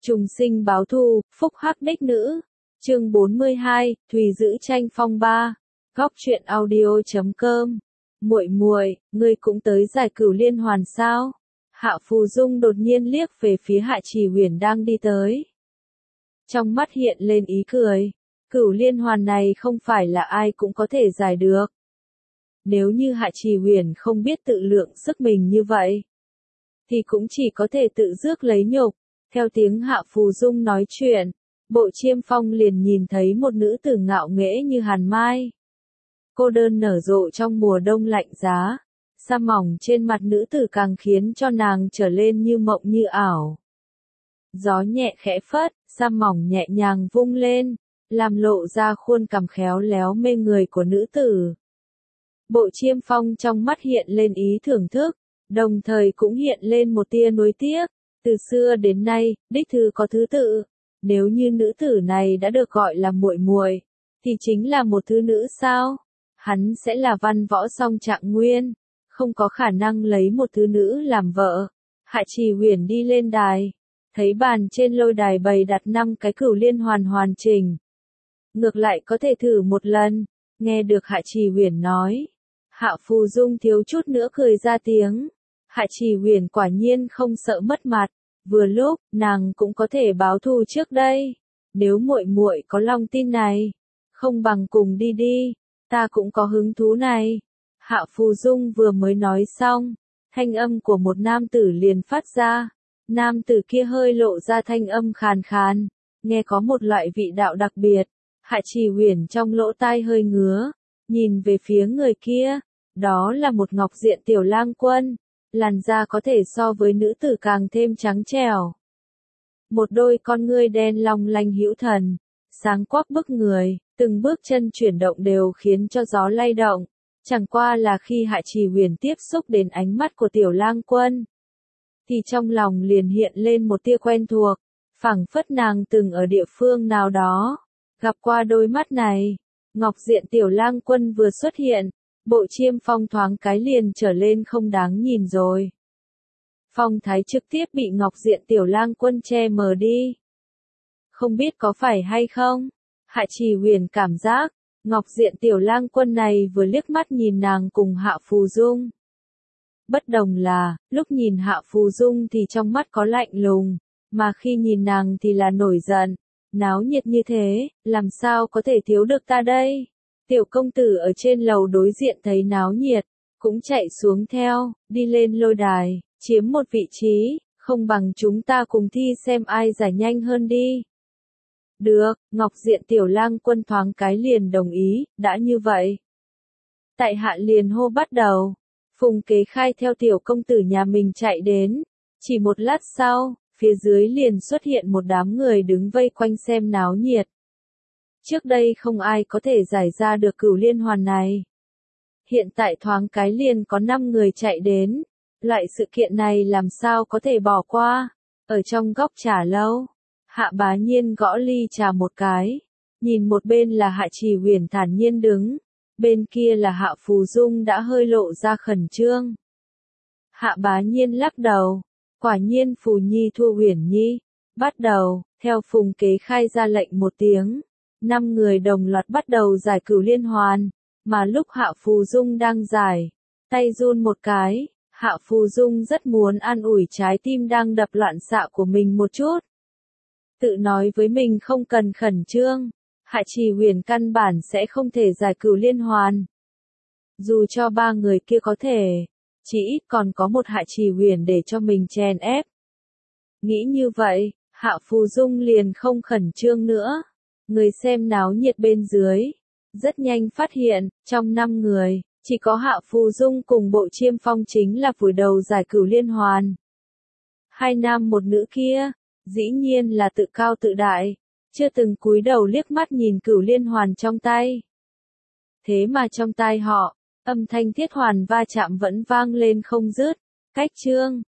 Trùng sinh báo thù, phúc hắc đích nữ. Chương 42, Thùy giữ tranh phong ba. Góc truyện audio.com. Muội muội, ngươi cũng tới giải cửu liên hoàn sao? Hạ Phù Dung đột nhiên liếc về phía Hạ Trì Huyền đang đi tới. Trong mắt hiện lên ý cười. Cửu liên hoàn này không phải là ai cũng có thể giải được. Nếu như Hạ Trì Huyền không biết tự lượng sức mình như vậy, thì cũng chỉ có thể tự rước lấy nhục. Theo tiếng Hạ Phù Dung nói chuyện, Bộ Chiêm Phong liền nhìn thấy một nữ tử ngạo nghễ như hàn mai. Cô đơn nở rộ trong mùa đông lạnh giá, sa mỏng trên mặt nữ tử càng khiến cho nàng trở lên như mộng như ảo. Gió nhẹ khẽ phất, sa mỏng nhẹ nhàng vung lên, làm lộ ra khuôn cằm khéo léo mê người của nữ tử. Bộ Chiêm Phong trong mắt hiện lên ý thưởng thức, đồng thời cũng hiện lên một tia nuối tiếc. Từ xưa đến nay, đích thư có thứ tự. Nếu như nữ tử này đã được gọi là muội muội, thì chính là một thứ nữ sao? Hắn sẽ là văn võ song trạng nguyên, không có khả năng lấy một thứ nữ làm vợ. Hạ Trì Huyền đi lên đài, thấy bàn trên lôi đài bày đặt 5 cái cửu liên hoàn hoàn chỉnh. Ngược lại có thể thử một lần. Nghe được Hạ Trì Huyền nói, Hạ Phù Dung thiếu chút nữa cười ra tiếng. Hạ Trì Huyền quả nhiên không sợ mất mặt, vừa lúc nàng cũng có thể báo thù trước đây. Nếu muội muội có lòng tin này, không bằng cùng đi đi, ta cũng có hứng thú này. Hạ Phù Dung vừa mới nói xong, thanh âm của một nam tử liền phát ra. Nam tử kia hơi lộ ra thanh âm khàn khàn, nghe có một loại vị đạo đặc biệt. Hạ Trì Huyền trong lỗ tai hơi ngứa, nhìn về phía người kia, đó là một ngọc diện tiểu lang quân. Làn da có thể so với nữ tử càng thêm trắng trẻo. Một đôi con ngươi đen long lanh hữu thần, sáng quắc bức người, từng bước chân chuyển động đều khiến cho gió lay động. Chẳng qua là khi Hạ Trì Huyền tiếp xúc đến ánh mắt của tiểu lang quân, thì trong lòng liền hiện lên một tia quen thuộc, phảng phất nàng từng ở địa phương nào đó gặp qua đôi mắt này. Ngọc diện tiểu lang quân vừa xuất hiện, Bộ Chiêm Phong thoáng cái liền trở lên không đáng nhìn rồi. Phong thái trực tiếp bị ngọc diện tiểu lang quân che mờ đi. Không biết có phải hay không? Hạ Trì Huyền cảm giác, ngọc diện tiểu lang quân này vừa liếc mắt nhìn nàng cùng Hạ Phù Dung. Bất đồng là, lúc nhìn Hạ Phù Dung thì trong mắt có lạnh lùng, mà khi nhìn nàng thì là nổi giận. Náo nhiệt như thế, làm sao có thể thiếu được ta đây? Tiểu công tử ở trên lầu đối diện thấy náo nhiệt, cũng chạy xuống theo, đi lên lôi đài, chiếm một vị trí, không bằng chúng ta cùng thi xem ai giải nhanh hơn đi. Được, ngọc diện tiểu lang quân thoáng cái liền đồng ý, đã như vậy. Tại hạ liền hô bắt đầu, Phùng Kế Khai theo tiểu công tử nhà mình chạy đến, chỉ một lát sau, phía dưới liền xuất hiện một đám người đứng vây quanh xem náo nhiệt. Trước đây không ai có thể giải ra được cửu liên hoàn này. Hiện tại thoáng cái liền có 5 người chạy đến. Loại sự kiện này làm sao có thể bỏ qua. Ở trong góc trà lâu, Hạ Bá Nhiên gõ ly trà một cái. Nhìn một bên là Hạ Trì Huyền thản nhiên đứng. Bên kia là Hạ Phù Dung đã hơi lộ ra khẩn trương. Hạ Bá Nhiên lắc đầu. Quả nhiên Phù Nhi thua Huyền Nhi. Bắt đầu, theo Phùng Kế Khai ra lệnh một tiếng. 5 người đồng loạt bắt đầu giải cửu liên hoàn, mà lúc Hạ Phù Dung đang giải, tay run một cái, Hạ Phù Dung rất muốn an ủi trái tim đang đập loạn xạ của mình một chút. Tự nói với mình không cần khẩn trương, Hạ Trì Huyền căn bản sẽ không thể giải cửu liên hoàn. Dù cho 3 người kia có thể, chỉ ít còn có một Hạ Trì Huyền để cho mình chèn ép. Nghĩ như vậy, Hạ Phù Dung liền không khẩn trương nữa. Người xem náo nhiệt bên dưới, rất nhanh phát hiện, trong 5 người, chỉ có Hạ Phù Dung cùng Bộ Chiêm Phong chính là vùi đầu giải cửu liên hoàn. 2 nam một nữ kia, dĩ nhiên là tự cao tự đại, chưa từng cúi đầu liếc mắt nhìn cửu liên hoàn trong tay. Thế mà trong tai họ, âm thanh thiết hoàn va chạm vẫn vang lên không dứt. Cách chương,